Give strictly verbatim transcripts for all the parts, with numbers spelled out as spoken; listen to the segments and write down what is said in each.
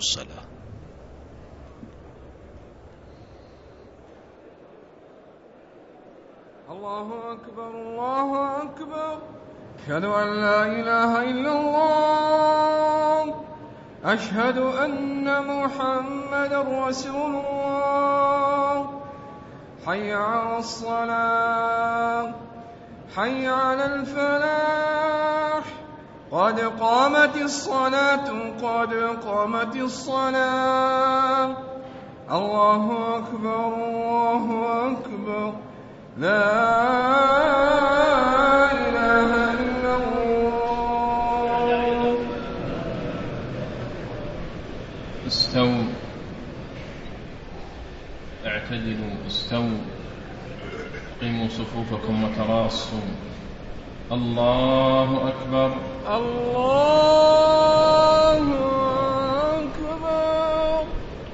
الصلاة. الله أكبر الله أكبر، أشهد أن لا إله إلا الله، أشهد أن محمدا رسول الله. حي على الصلاة، حي على الفلاح، قد قامت الصلاة قد قامت الصلاة. الله أكبر الله أكبر، لا إله إلا الله. استووا، اعتدلوا، استووا، قيموا صفوفكم وتراصوا. الله أكبر الله أكبر.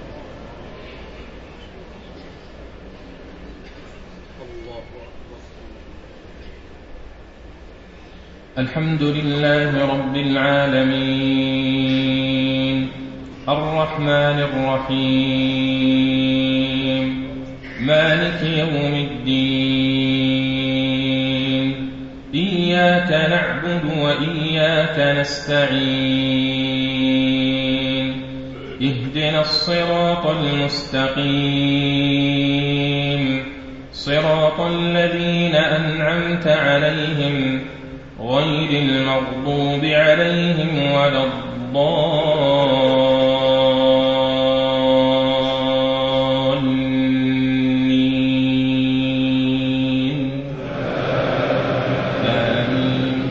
الحمد لله رب العالمين، الرحمن الرحيم، مالك يوم الدين، إياك نعبد وإياك نستعين، اهدنا الصراط المستقيم، صراط الذين أنعمت عليهم غير المغضوب عليهم ولا الضالين. آمين.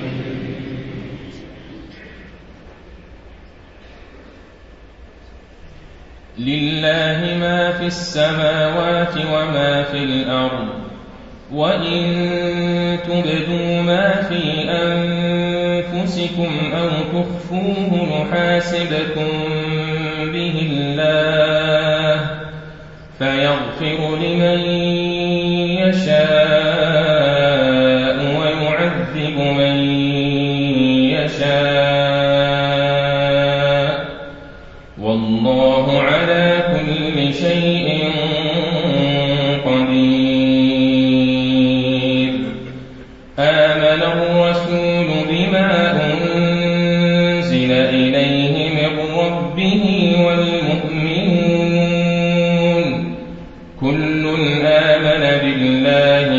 لله ما في السماوات وما في الأرض، وإن تبدوا ما في أنفسكم أو تخفوه يحاسبكم به الله، فيغفر لمن يشاء ويعذب من يشاء، والله على كل شيء قدير. آمن الرسول بما أنزل إليه من ربه والمؤمنون، كل آمن بالله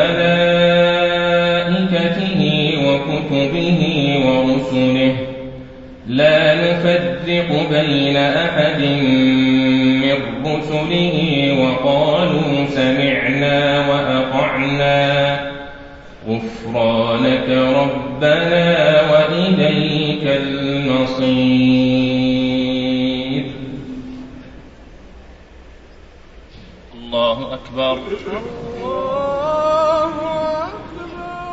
وملائكته وكتبه ورسله، لا نفرق بين أحد من رسله، وقالوا سمعنا وأطعنا غفرانك ربنا وإليك المصير. الله أكبر الله أكبر.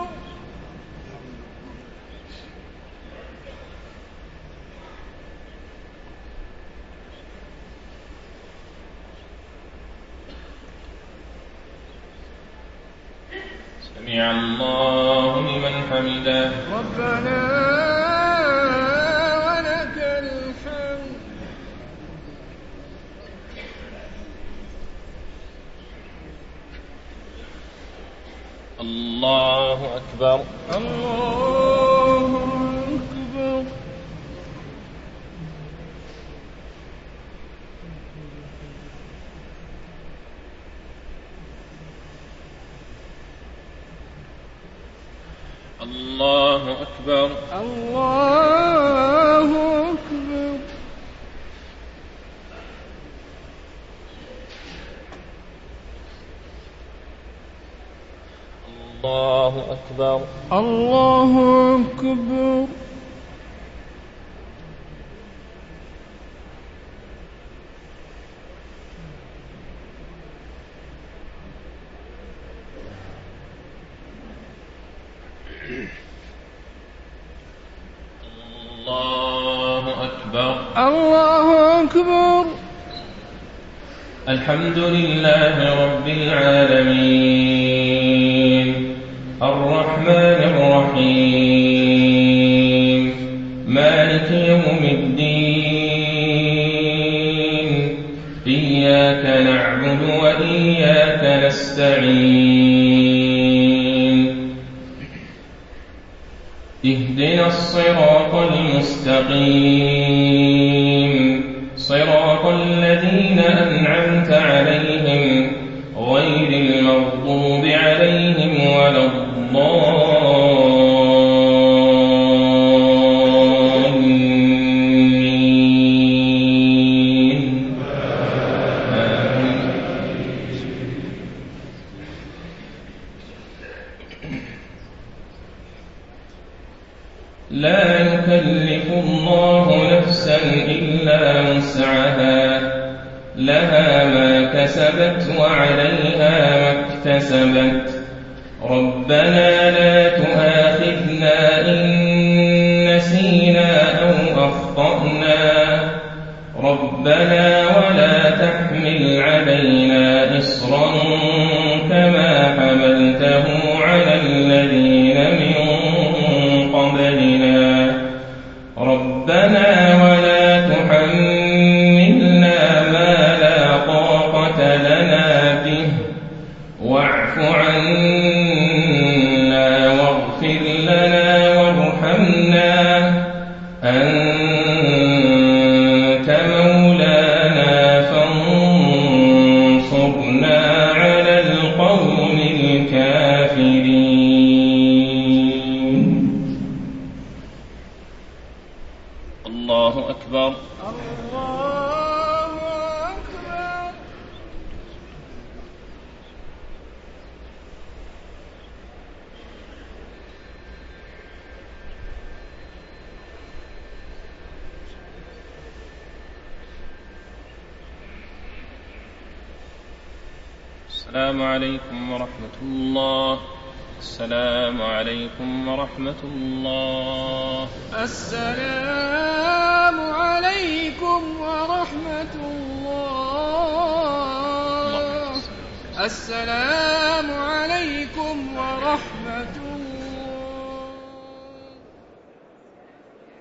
سمع الله لمن حمده. ربنا ولك الحمد. الله أكبر الله أكبر. الله أكبر الله أكبر. الله أكبر الله أكبر. الله أكبر الله أكبر. الحمد لله رب العالمين، الرحمن الرحيم، مالك يوم الدين، إياك نعبد وإياك نستعين اهدنا الصراط المستقيم صراط الذين أنعمت عليهم غير المغضوب عليهم ولا الضالين لا يكلف الله نفسا إلا وسعها لها ما كسبت وعليها ما اكتسبت ربنا لا تؤاخذنا إن نسينا أو أخطأنا ربنا ولا تحمل علينا إصرا كما حملته على الذين من قبلنا ربنا ولا تحملنا ما لا طاقة لنا به واعف عنا واغفر لنا وارحمنا أنت مولانا فانصرنا على القوم الكافرين. الله أكبر. الله أكبر. السلام عليكم ورحمة الله. السلام عليكم ورحمة الله. السلام عليكم ورحمة الله. السلام عليكم ورحمة الله.